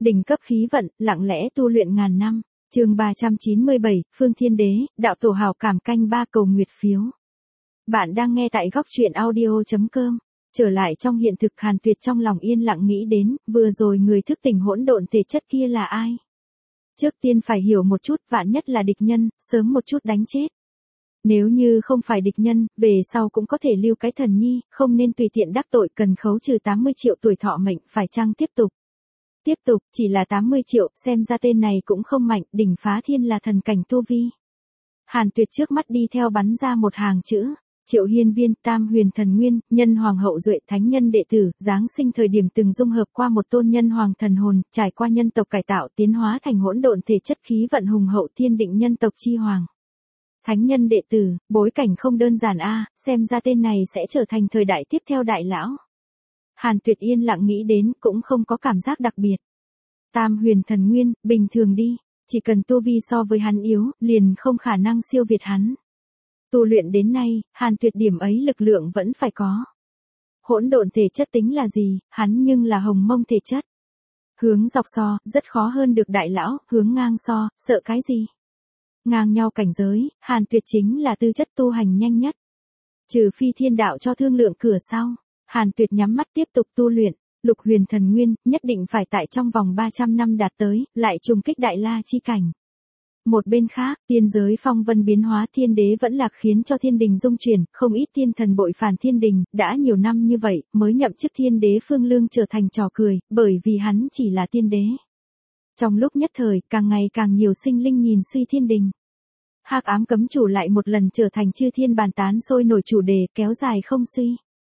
Đỉnh cấp khí vận, lặng lẽ tu luyện ngàn năm. Chương 397, Phương Thiên Đế, đạo tổ hào cảm canh 3 cầu nguyệt phiếu. Bạn đang nghe tại góc truyện audio.com. Trở lại trong hiện thực, Hàn Tuyệt trong lòng yên lặng nghĩ đến, vừa rồi người thức tỉnh hỗn độn thể chất kia là ai? Trước tiên phải hiểu một chút, vạn nhất là địch nhân, sớm một chút đánh chết. Nếu như không phải địch nhân, về sau cũng có thể lưu cái thần nhi, không nên tùy tiện đắc tội, cần khấu trừ 80 triệu tuổi thọ mệnh, phải chăng tiếp tục? Tiếp tục, chỉ là 80 triệu, xem ra tên này cũng không mạnh, đỉnh phá thiên là thần cảnh tu vi. Hàn Tuyệt trước mắt đi theo bắn ra một hàng chữ, Triệu Hiên Viên, Tam Huyền Thần Nguyên, Nhân Hoàng Hậu Duệ, thánh nhân đệ tử, giáng sinh thời điểm từng dung hợp qua một tôn nhân hoàng thần hồn, trải qua nhân tộc cải tạo, tiến hóa thành hỗn độn thể chất khí vận hùng hậu thiên định nhân tộc chi hoàng. Thánh nhân đệ tử, bối cảnh không đơn giản a, xem ra tên này sẽ trở thành thời đại tiếp theo đại lão. Hàn Tuyệt yên lặng nghĩ đến, cũng không có cảm giác đặc biệt. Tam Huyền Thần Nguyên, bình thường đi, chỉ cần tu vi so với hắn yếu, liền không khả năng siêu việt hắn. Tu luyện đến nay, Hàn Tuyệt điểm ấy lực lượng vẫn phải có. Hỗn độn thể chất tính là gì, hắn nhưng là hồng mông thể chất. Hướng dọc so, rất khó hơn được đại lão, hướng ngang so, sợ cái gì? Ngang nhau cảnh giới, Hàn Tuyệt chính là tư chất tu hành nhanh nhất. Trừ phi thiên đạo cho thương lượng cửa sau, Hàn Tuyệt nhắm mắt tiếp tục tu luyện. Lục Huyền Thần Nguyên, nhất định phải tại trong vòng 300 năm đạt tới, lại trùng kích đại la chi cảnh. Một bên khác, tiên giới phong vân biến hóa, thiên đế vẫn lạc khiến cho thiên đình rung chuyển, không ít thiên thần bội phản thiên đình, đã nhiều năm như vậy, mới nhậm chức thiên đế Phương Lương trở thành trò cười, bởi vì hắn chỉ là tiên đế. Trong lúc nhất thời, càng ngày càng nhiều sinh linh nhìn suy thiên đình. Hắc ám cấm chủ lại một lần trở thành chư thiên bàn tán sôi nổi chủ đề, kéo dài không suy.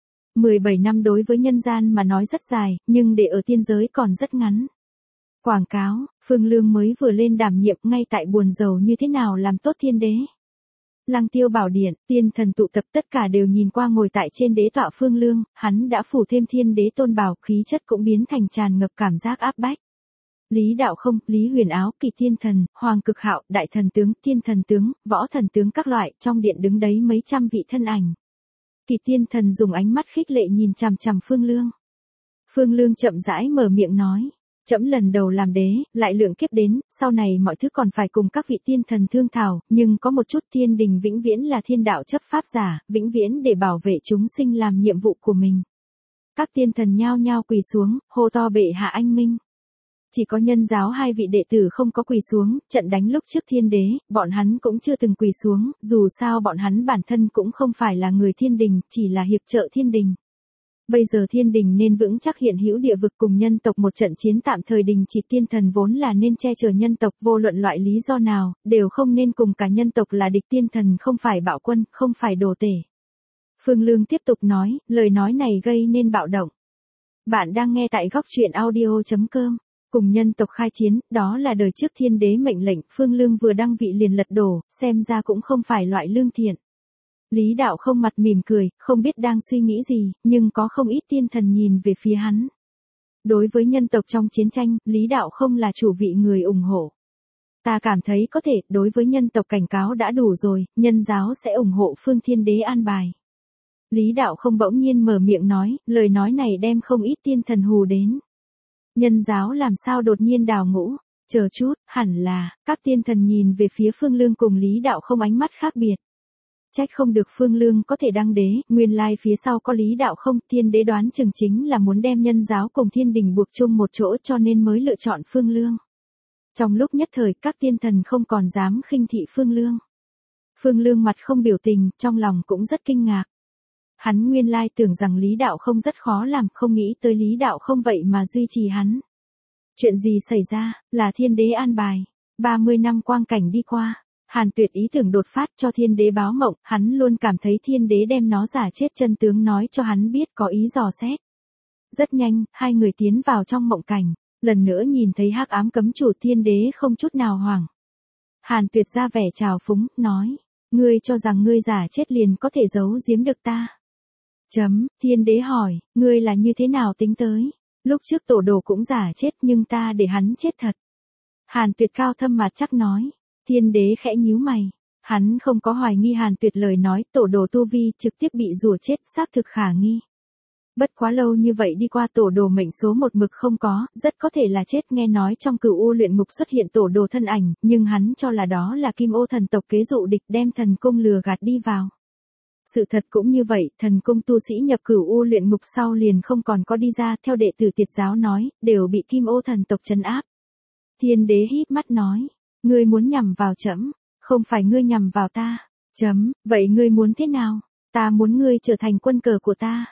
17 năm đối với nhân gian mà nói rất dài, nhưng để ở tiên giới còn rất ngắn. Quảng cáo, Phương Lương mới vừa lên đảm nhiệm, ngay tại buồn rầu như thế nào làm tốt thiên đế. Lăng Tiêu Bảo Điện, tiên thần tụ tập tất cả đều nhìn qua ngồi tại trên đế tọa Phương Lương, hắn đã phủ thêm thiên đế tôn bào, khí chất cũng biến thành tràn ngập cảm giác áp bách. Lý Đạo Không, Lý Huyền Áo, Kỳ Thiên Thần, Hoàng Cực Hạo, Đại Thần Tướng, Thiên Thần Tướng, Võ Thần Tướng các loại, trong điện đứng đấy mấy trăm vị thân ảnh. Kỳ Thiên Thần dùng ánh mắt khích lệ nhìn chằm chằm Phương Lương. Phương Lương chậm rãi mở miệng nói, trẫm lần đầu làm đế, lại lượng kiếp đến, sau này mọi thứ còn phải cùng các vị tiên thần thương thảo, nhưng có một chút, thiên đình vĩnh viễn là thiên đạo chấp pháp giả, vĩnh viễn để bảo vệ chúng sinh làm nhiệm vụ của mình. Các tiên thần nhao nhao quỳ xuống, hô to bệ hạ anh minh. Chỉ có nhân giáo hai vị đệ tử không có quỳ xuống, trận đánh lúc trước thiên đế, bọn hắn cũng chưa từng quỳ xuống, dù sao bọn hắn bản thân cũng không phải là người thiên đình, chỉ là hiệp trợ thiên đình. Bây giờ thiên đình nên vững chắc hiện hữu địa vực cùng nhân tộc, một trận chiến tạm thời đình chỉ, tiên thần vốn là nên che chở nhân tộc, vô luận loại lý do nào, đều không nên cùng cả nhân tộc là địch, tiên thần không phải bạo quân, không phải đồ tể. Phương Lương tiếp tục nói, lời nói này gây nên bạo động. Bạn đang nghe tại góc truyện audio.com. Cùng nhân tộc khai chiến, đó là đời trước thiên đế mệnh lệnh, Phương Lương vừa đăng vị liền lật đổ, xem ra cũng không phải loại lương thiện. Lý Đạo Không mặt mỉm cười, không biết đang suy nghĩ gì, nhưng có không ít tiên thần nhìn về phía hắn. Đối với nhân tộc trong chiến tranh, Lý Đạo Không là chủ vị người ủng hộ. Ta cảm thấy có thể, đối với nhân tộc cảnh cáo đã đủ rồi, nhân giáo sẽ ủng hộ Phương Thiên Đế an bài. Lý Đạo Không bỗng nhiên mở miệng nói, lời nói này đem không ít tiên thần hù đến. Nhân giáo làm sao đột nhiên đào ngũ, chờ chút, hẳn là, các tiên thần nhìn về phía Phương Lương cùng Lý Đạo Không ánh mắt khác biệt. Trách không được Phương Lương có thể đăng đế, nguyên lai phía sau có Lý Đạo Không, thiên đế đoán chừng chính là muốn đem nhân giáo cùng thiên đình buộc chung một chỗ cho nên mới lựa chọn Phương Lương. Trong lúc nhất thời các tiên thần không còn dám khinh thị Phương Lương. Phương Lương mặt không biểu tình, trong lòng cũng rất kinh ngạc. Hắn nguyên lai tưởng rằng Lý Đạo Không rất khó làm, không nghĩ tới Lý Đạo Không vậy mà duy trì hắn. Chuyện gì xảy ra, là thiên đế an bài. 30 năm quang cảnh đi qua, Hàn Tuyệt ý tưởng đột phát cho thiên đế báo mộng, hắn luôn cảm thấy thiên đế đem nó giả chết, chân tướng nói cho hắn biết, có ý dò xét. Rất nhanh, hai người tiến vào trong mộng cảnh, lần nữa nhìn thấy hắc ám cấm chủ, thiên đế không chút nào hoảng. Hàn Tuyệt ra vẻ trào phúng, nói, ngươi cho rằng ngươi giả chết liền có thể giấu giếm được ta. Thiên đế hỏi, ngươi là như thế nào tính tới? Lúc trước tổ đồ cũng giả chết nhưng ta để hắn chết thật. Hàn Tuyệt cao thâm mặt chắc nói. Thiên đế khẽ nhíu mày. Hắn không có hoài nghi Hàn Tuyệt lời nói, tổ đồ tu vi trực tiếp bị rùa chết, xác thực khả nghi. Bất quá lâu như vậy đi qua tổ đồ mệnh số một mực không có, rất có thể là chết. Nghe nói trong Cửu U luyện ngục xuất hiện tổ đồ thân ảnh, nhưng hắn cho là đó là Kim Ô thần tộc kế dụ địch đem thần cung lừa gạt đi vào. Sự thật cũng như vậy, thần cung tu sĩ nhập Cửu U luyện ngục sau liền không còn có đi ra, theo đệ tử Tiệt giáo nói, đều bị Kim Ô thần tộc trấn áp. Thiên đế híp mắt nói, ngươi muốn nhằm vào trẫm, không phải ngươi nhằm vào ta. Vậy ngươi muốn thế nào? Ta muốn ngươi trở thành quân cờ của ta.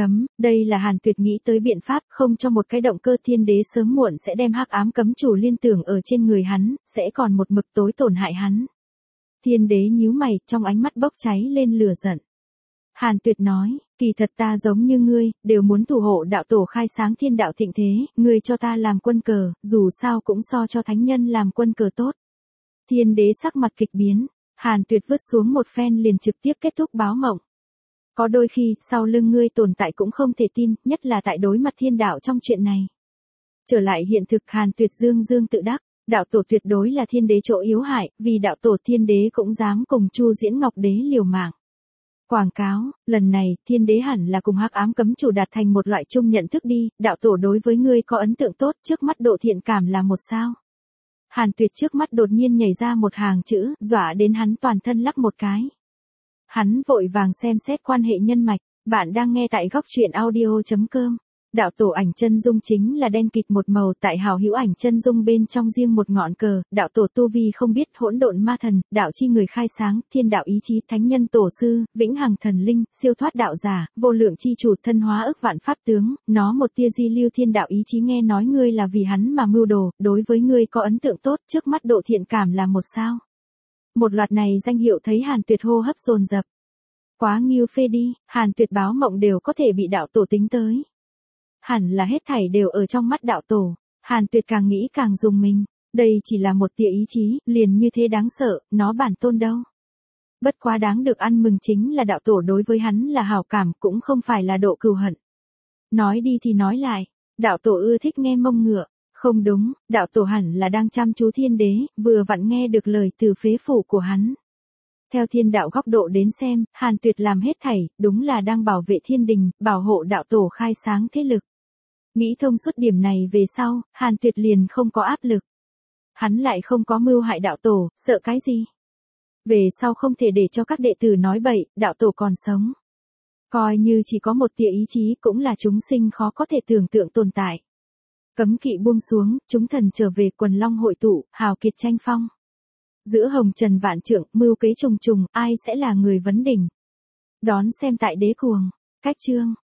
Đây là Hàn Tuyệt nghĩ tới biện pháp, không cho một cái động cơ. Thiên đế sớm muộn sẽ đem hắc ám cấm chủ liên tưởng ở trên người hắn, sẽ còn một mực tối tổn hại hắn. Thiên đế nhíu mày, trong ánh mắt bốc cháy lên lửa giận. Hàn Tuyệt nói, kỳ thật ta giống như ngươi, đều muốn thủ hộ đạo tổ khai sáng thiên đạo thịnh thế, ngươi cho ta làm quân cờ, dù sao cũng so cho thánh nhân làm quân cờ tốt. Thiên đế sắc mặt kịch biến, Hàn Tuyệt vứt xuống một phen liền trực tiếp kết thúc báo mộng. Có đôi khi, sau lưng ngươi tồn tại cũng không thể tin, nhất là tại đối mặt thiên đạo trong chuyện này. Trở lại hiện thực, Hàn Tuyệt dương dương tự đắc, đạo tổ tuyệt đối là thiên đế chỗ yếu hại, vì đạo tổ thiên đế cũng dám cùng Chu Diễn Ngọc đế liều mạng. Quảng cáo, lần này, thiên đế hẳn là cùng hắc ám cấm chủ đạt thành một loại chung nhận thức đi, đạo tổ đối với ngươi có ấn tượng tốt, trước mắt độ thiện cảm là 1 sao. Hàn Tuyệt trước mắt đột nhiên nhảy ra một hàng chữ, dọa đến hắn toàn thân lắc một cái. Hắn vội vàng xem xét quan hệ nhân mạch, bạn đang nghe tại góc truyện audio.com. Đạo tổ ảnh chân dung chính là đen kịt một màu, tại hào hữu ảnh chân dung bên trong riêng một ngọn cờ, đạo tổ tu vi không biết, hỗn độn ma thần, đạo chi người khai sáng, thiên đạo ý chí, thánh nhân tổ sư, vĩnh hằng thần linh, siêu thoát đạo giả, vô lượng chi chủ, thân hóa ức vạn pháp tướng, nó một tia di lưu thiên đạo ý chí. Nghe nói ngươi là vì hắn mà mưu đồ, đối với ngươi có ấn tượng tốt, trước mắt độ thiện cảm là 1 sao. Một loạt này danh hiệu thấy Hàn Tuyệt hô hấp dồn dập. Quá nghiêu phê đi, Hàn Tuyệt báo mộng đều có thể bị đạo tổ tính tới. Hẳn là hết thảy đều ở trong mắt đạo tổ. Hàn Tuyệt càng nghĩ càng rùng mình. Đây chỉ là một tia ý chí, liền như thế đáng sợ, nó bản tôn đâu. Bất quá đáng được ăn mừng chính là đạo tổ đối với hắn là hảo cảm, cũng không phải là độ cừu hận. Nói đi thì nói lại, đạo tổ ưa thích nghe mông ngựa. Không đúng, đạo tổ hẳn là đang chăm chú thiên đế, vừa vặn nghe được lời từ phế phủ của hắn. Theo thiên đạo góc độ đến xem, Hàn Tuyệt làm hết thảy, đúng là đang bảo vệ thiên đình, bảo hộ đạo tổ khai sáng thế lực. Nghĩ thông suốt điểm này về sau, Hàn Tuyệt liền không có áp lực. Hắn lại không có mưu hại đạo tổ, sợ cái gì? Về sau không thể để cho các đệ tử nói bậy, đạo tổ còn sống. Coi như chỉ có một tia ý chí cũng là chúng sinh khó có thể tưởng tượng tồn tại. Cấm kỵ buông xuống, chúng thần trở về, quần long hội tụ, hào kiệt tranh phong. Giữa hồng trần vạn trượng, mưu kế trùng trùng, ai sẽ là người vấn đỉnh? Đón xem tại Đế Cuồng. Cách chương.